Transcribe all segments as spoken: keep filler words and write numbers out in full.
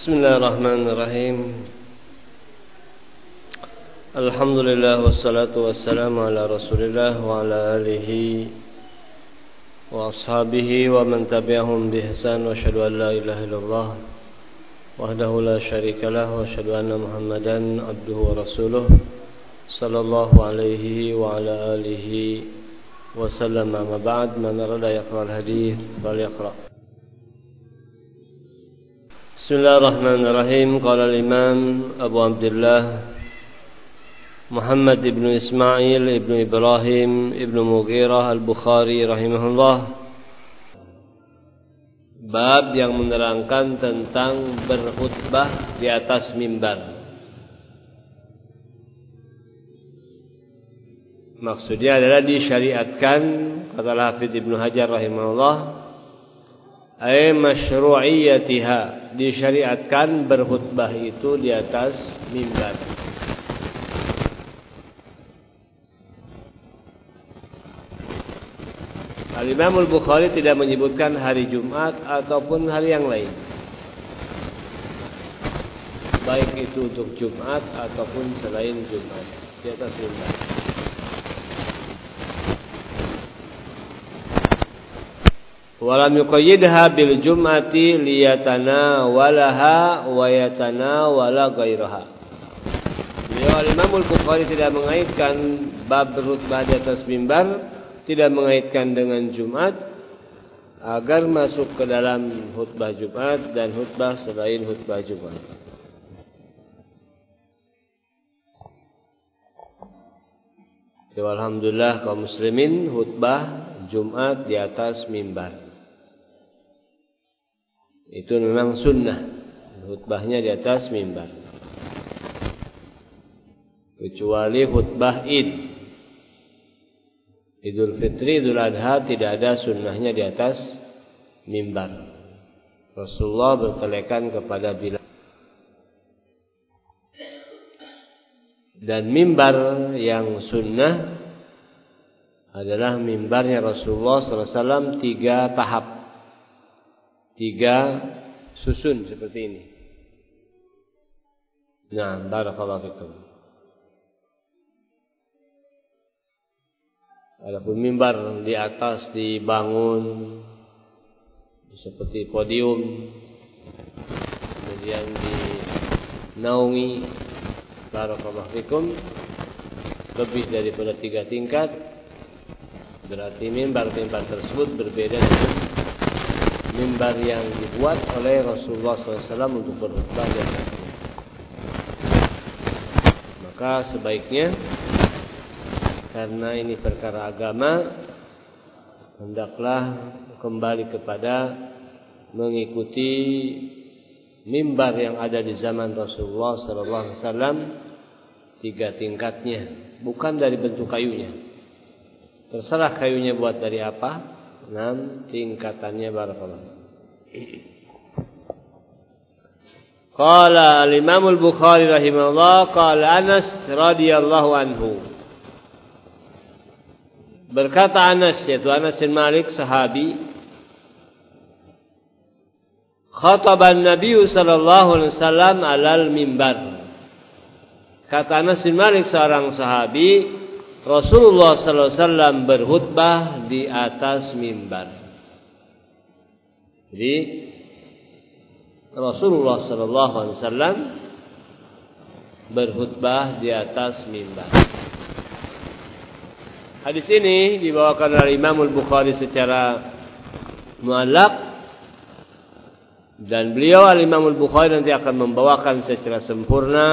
Bismillahirrahmanirrahim. Alhamdulillah wassalatu wassalamu ala Rasulillah wa ala alihi wa ashabihi wa man tabi'ahum bi ihsan wa asyhadu an la ilaha illallah wahdahu la syarika lah wa asyhadu anna Muhammadan abduhu wa rasuluh sallallahu alaihi wa ala alihi wa sallam. Amma ba'd, man arada yaqra al-hadith falyaqra. Bismillahirrahmanirrahim. Qala al-Imam Abu Abdullah Muhammad ibn Ismail ibn Ibrahim ibn Mughirah al-Bukhari rahimahullah, bab yang menerangkan tentang berkhutbah di atas mimbar. Maksudnya adalah disyariatkan, kata Hafidz Ibnu Hajar rahimahullah, ay masyru'iyatiha, disyariatkan berkhutbah itu di atas mimbar. Al-Imam Al-Bukhari tidak menyebutkan hari Jumat ataupun hari yang lain, baik itu untuk Jumat ataupun selain Jumat, di atas mimbar. Walam yuqayyidha bil jum'ati liyatanawalaha wa yatanawala ghairaha. Beliau Al-Imam Al-Bukhari tidak mengaitkan bab berkhutbah di atas mimbar, tidak mengaitkan dengan Jumat, agar masuk ke dalam khutbah Jumat dan khutbah selain khutbah Jumat. Ya, alhamdulillah kaum muslimin, khutbah Jumat di atas mimbar itu memang sunnah, khutbahnya di atas mimbar, kecuali khutbah Id, Idul Fitri, Idul Adha, tidak ada sunnahnya di atas mimbar. Rasulullah berkelekan kepada Bilal. Dan mimbar yang sunnah adalah mimbarnya Rasulullah sallallahu alaihi wasallam, tiga tahap, tiga susun seperti ini. Nah, barakallahu fikum. Adapun mimbar di atas dibangun seperti podium, kemudian dinaungi, barakallahu fikum, lebih daripada tiga tingkat, berarti mimbar-mimbar tersebut berbeda dengan mimbar yang dibuat oleh Rasulullah sallallahu alaihi wasallam untuk berkhutbah di atasnya. Maka sebaiknya, karena ini perkara agama, hendaklah kembali kepada mengikuti mimbar yang ada di zaman Rasulullah sallallahu alaihi wasallam, tiga tingkatnya, bukan dari bentuk kayunya. Terserah kayunya buat dari apa, enam tingkatannya, barakallahu. Qala al-Imam Al-Bukhari rahimahullah, qala Anas radhiyallahu anhu. Berkata Anas, yaitu Anas bin Malik, sahabi, khataba an-nabiy sallallahu alaihi wasallam alal mimbar. Kata Anas bin Malik, seorang sahabi, Rasulullah sallallahu alaihi wasallam berkhutbah di atas mimbar. Jadi Rasulullah sallallahu alaihi wasallam berkhutbah di atas mimbar. Hadis ini dibawakan oleh Imam Al-Bukhari secara muallaq, dan beliau Al-Imam Al-Bukhari nanti akan membawakan secara sempurna,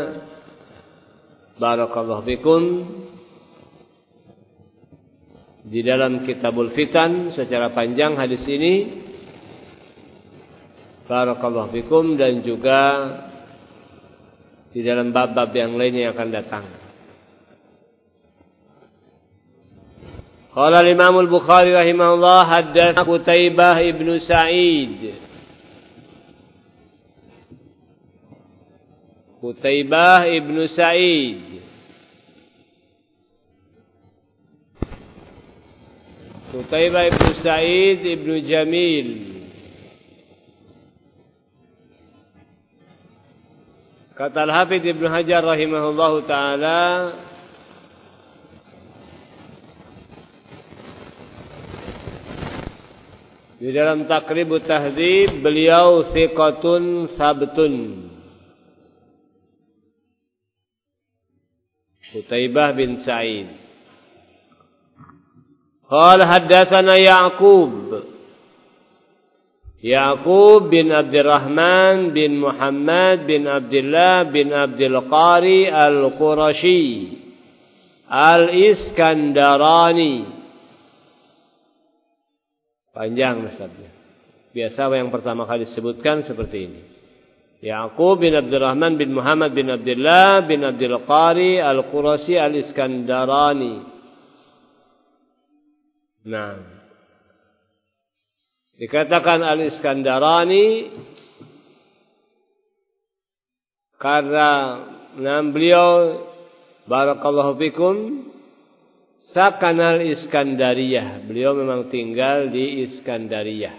barakallahu fikum, di dalam Kitabul Fitan secara panjang hadis ini, barakallahu fikum, dan juga di dalam bab-bab yang lainnya yang akan datang. Qala al-Imam Al-Bukhari rahimahullah, haddatsana Qutaibah ibn Sa'id. Qutaibah ibn Sa'id, Qutaibah ibn Sa'id ibn Jamil, Kata Al-Hafidz Ibnu Hajar rahimahullahu taala, di dalam Taqribut Tahdzib, beliau thiqatun sabtun. Qutaibah bin Sa'id. Qala haddatsana Ya'qub. Ya'qub bin Abdurrahman bin Muhammad bin Abdullah bin Abdul Qari Al-Qurashi Al-Iskandarani. Panjang nasabnya. Biasa yang pertama kali disebutkan seperti ini. Ya'qub bin Abdurrahman bin Muhammad bin Abdullah bin Abdul Qari Al-Qurashi Al-Iskandarani. Nah, dikatakan Al-Iskandarani karena nama beliau barakallahu fikum sakanal Iskandariyah. Beliau memang tinggal di Iskandariyah.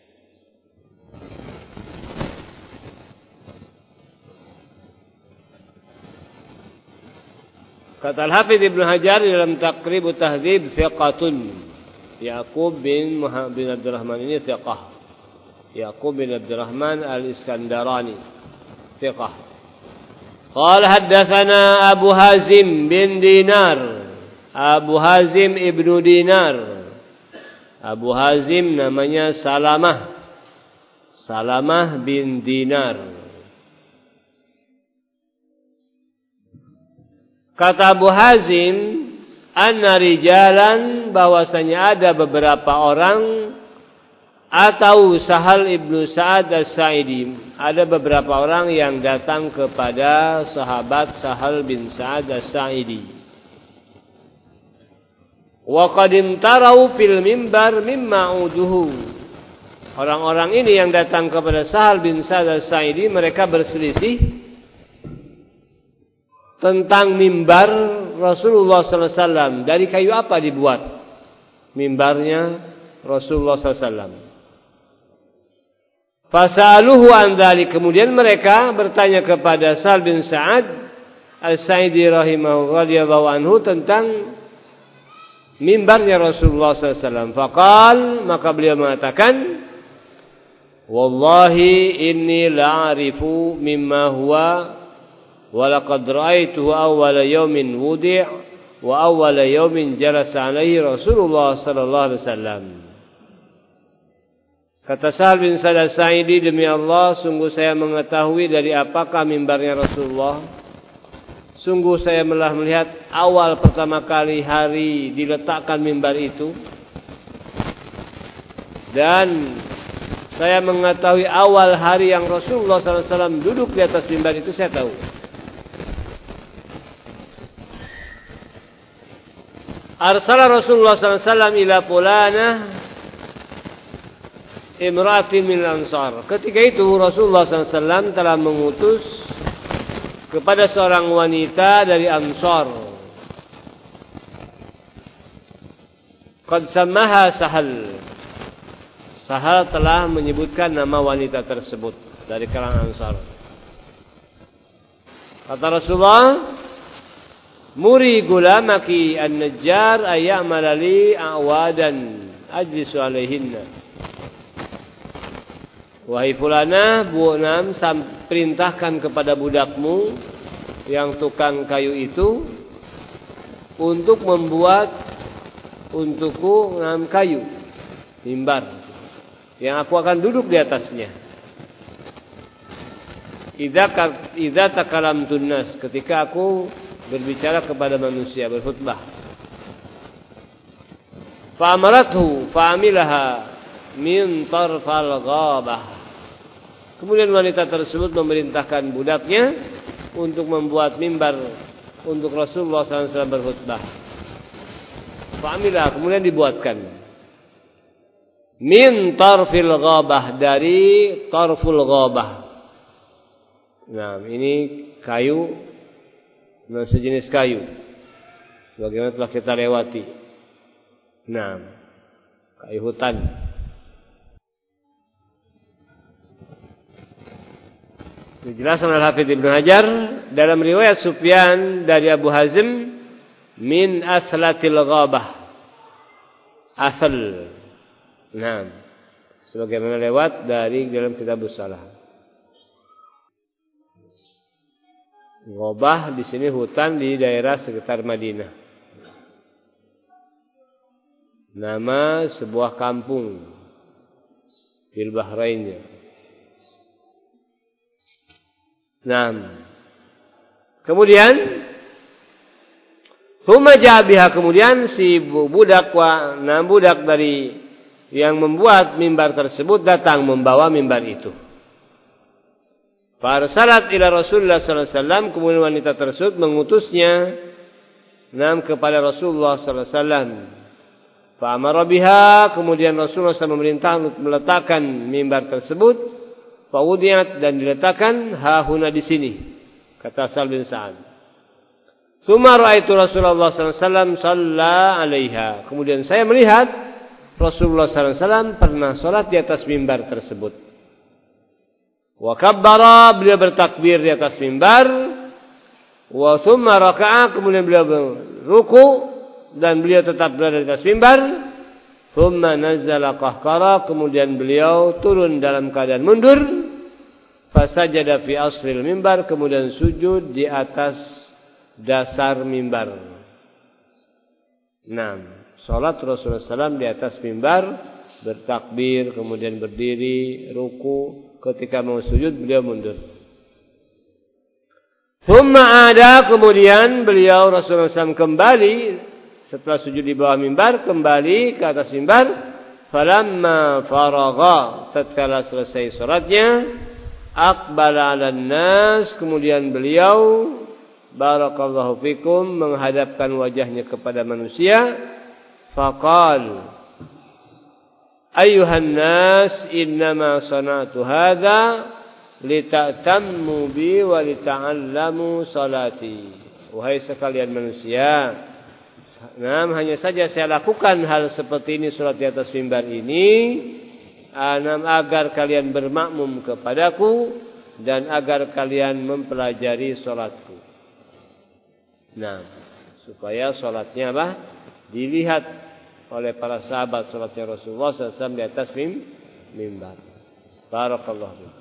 Kata Al-Hafidz Ibnu Hajar dalam Taqribut Tahdzib, thiqatun. Ya'qub bin Muhammad bin Abdurrahman ini thiqah. Ya'qub bin Abdurrahman Al-Iskandarani thiqah. Qala haddatsana Abu Hazim bin Dinar. Abu Hazim ibnu Dinar. Abu Hazim namanya Salamah. Salamah bin Dinar. Kata Abu Hazim, anna rijalan, bahwasanya ada beberapa orang, atau Sahal ibnu Sa'ad as-Sa'idi, ada beberapa orang yang datang kepada sahabat Sahal bin Sa'ad as-Sa'idi. Wa qad imtarau fil mimbar mimma uduhu. Orang-orang ini yang datang kepada Sahal bin Sa'ad as-Sa'idi, mereka berselisih tentang mimbar Rasulullah sallallahu alaihi wasallam. Dari kayu apa dibuat mimbarnya Rasulullah sallallahu alaihi wasallam? Fasaluhu an dzalik. Kemudian mereka bertanya kepada Sahal bin Sa'ad Al-Sa'idi radhiyallahu anhu tentang mimbarnya Rasulullah sallallahu alaihi wasallam. Faqal, maka beliau mengatakan, wallahi inni la'arifu mimma huwa walaqad ra'aituhu awwala yawmin wudi' wa awwala yawmin jalasa alaihi Rasulullah sallallahu alaihi wasallam. Kata Sahal bin Sa'ad Sa'idi, demi Allah, sungguh saya mengetahui dari apakah mimbarnya Rasulullah. Sungguh saya telah melihat awal pertama kali hari diletakkan mimbar itu, dan saya mengetahui awal hari yang Rasulullah sallallahu alaihi wasallam duduk di atas mimbar itu, saya tahu. Arsala Rasulullah sallallahu alaihi wasallam ila fulanah imra'atin min Ansar. Ketika itu Rasulullah sallallahu alaihi wasallam telah mengutus kepada seorang wanita dari Ansar. Qad samaha Sahal. Sahal telah menyebutkan nama wanita tersebut dari kalangan Ansar. Kata Rasulullah, muri gulamaki an-najjar ayya'mala li a'wadan ajlisu alaihinna. Wahai fulana, Bu Nam, perintahkan kepada budakmu yang tukang kayu itu untuk membuat untukku enam kayu mimbar yang aku akan duduk di atasnya. Idza idza takalamtun nas, ketika aku berbicara kepada manusia, berkhutbah. Fa amarathu fa amilaha min tarfal ghabah. Kemudian wanita tersebut memerintahkan budaknya untuk membuat mimbar untuk Rasulullah sallallahu alaihi wasallam berkhutbah. Fa'amilah, kemudian dibuatkan. Min tarfil ghabah, dari tarful ghabah. Nah, ini kayu, nah, sejenis kayu, sebagaimana telah kita lewati. Nah, kayu hutan. Dijelaskan oleh Hafidz Ibnu Hajar dalam riwayat Sufyan dari Abu Hazim min aslatil ghabah. Asal. Nah, sebagaimana lewat dari dalam kitab Salah. Ghabah di sini hutan di daerah sekitar Madinah. Nama sebuah kampung di Bahrainnya. Nah, kemudian Tsumma jabiha, kemudian si budak wa nah budak dari yang membuat mimbar tersebut datang membawa mimbar itu. Farsalat ila Rasulullah sallallahu alaihi wasallam, kemudian wanita tersebut mengutusnya nam kepada Rasulullah sallallahu alaihi wasallam. Fa amara biha, kemudian Rasulullah sallallahu alaihi wasallam memerintah untuk meletakkan mimbar tersebut. Fa wudiyat, dan diletakkan hahuna di sini. Kata Sa'd bin Sa'ad. Tsumma ra'aitu Rasulullah sallallahu alaihi wasallam shalla 'alaiha. Kemudian saya melihat Rasulullah sallallahu alaihi wasallam pernah salat di atas mimbar tersebut. Wa kabbara, beliau bertakbir di atas mimbar. Wa tsumma raka'a, kemudian beliau ruku dan beliau tetap berada di atas mimbar. Tsumma nazzala qahqara, kemudian beliau turun dalam keadaan mundur. Fasajada fi asril mimbar, kemudian sujud di atas dasar mimbar. Nah, salat Rasulullah sallallahu alaihi wasallam di atas mimbar, bertakbir, kemudian berdiri, ruku. Ketika mau sujud beliau mundur. Tsumma ada, kemudian beliau Rasulullah sallallahu alaihi wasallam kembali setelah sujud di bawah mimbar, kembali ke atas mimbar. Falamma faragha, tatkala selesai salatnya, aqbala 'alan nas, kemudian beliau barakallahu fikum menghadapkan wajahnya kepada manusia. Faqal, ayyuhan nas, innama sana'tu hadza lita'tammu bi wa lita'allamu salati. Wahai sekalian manusia, nah, hanya saja saya lakukan hal seperti ini, salat di atas mimbar ini, anam agar kalian bermakmum kepadaku dan agar kalian mempelajari salatku. Nah, supaya salatnya apa? Dilihat oleh para sahabat, salatnya Rasulullah sallallahu alaihi wasallam di atas mimbar. Barakallahu fikum.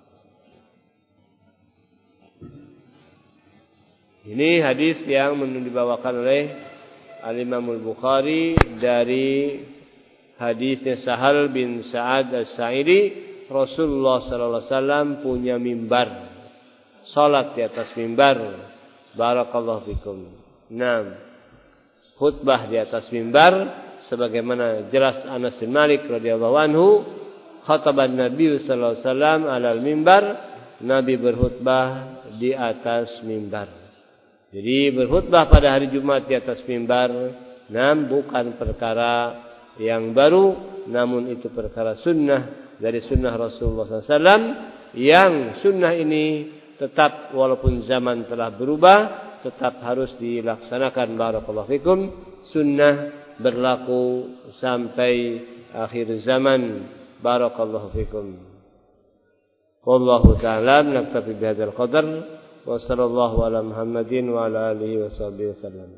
Ini hadis yang dibawakan oleh Al-Imam Al-Bukhari dari hadisnya Sahal bin Sa'ad As-Sa'idi. Rasulullah sallallahu alaihi wasallam punya mimbar, salat di atas mimbar. Barakallahu fikum. Naam. Khutbah di atas mimbar sebagaimana jelas Anas bin Malik radhiyallahu anhu, khataban Nabi sallallahu alaihi wasallam alal mimbar, Nabi berkhutbah di atas mimbar. Jadi berkhutbah pada hari Jumat di atas mimbar, naam bukan perkara yang baru, namun itu perkara sunnah dari sunnah Rasulullah sallallahu alaihi wasallam, yang sunnah ini tetap walaupun zaman telah berubah, tetap harus dilaksanakan. Barakallahu fikum. Sunnah berlaku sampai akhir zaman. Barakallahu fikum. Wallahu ta'ala naktafi bihadzal qadar. Wa sallallahu ala Muhammadin wa ala alihi wa sahbihi wasallam.